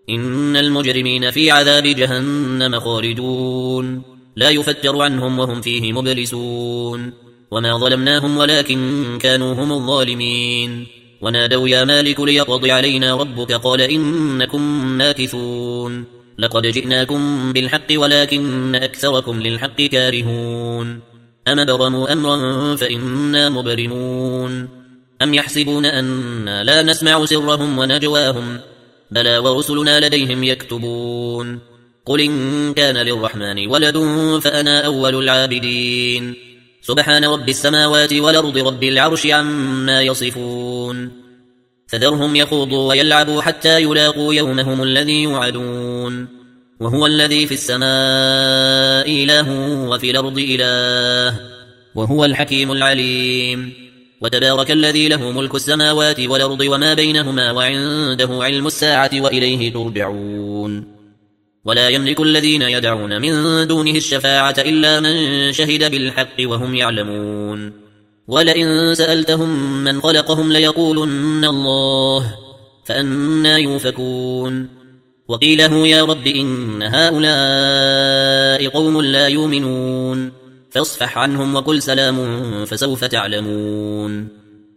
إن المجرمين في عذاب جهنم خالدون لا يفتر عنهم وهم فيه مبلسون وما ظلمناهم ولكن كانوا هم الظالمين ونادوا يا مالك ليقضي علينا ربك قال إنكم ماكثون لقد جئناكم بالحق ولكن أكثركم للحق كارهون أم برموا أمرا فإنا مبرمون أم يحسبون أننا لا نسمع سرهم ونجواهم بلى ورسلنا لديهم يكتبون قل إن كان للرحمن ولد فأنا أول العابدين سبحان رب السماوات والأرض رب العرش عما يصفون فذرهم يخوضوا ويلعبوا حتى يلاقوا يومهم الذي يوعدون وهو الذي في السماء إله وفي الأرض إله وهو الحكيم العليم وتبارك الذي له ملك السماوات والأرض وما بينهما وعنده علم الساعة وإليه ترجعون ولا يملك الذين يدعون من دونه الشفاعة إلا من شهد بالحق وهم يعلمون ولئن سألتهم من خلقهم ليقولن الله فأنى يؤفكون وقيله يا رب إن هؤلاء قوم لا يؤمنون فاصفح عنهم وقل سلام فسوف تعلمون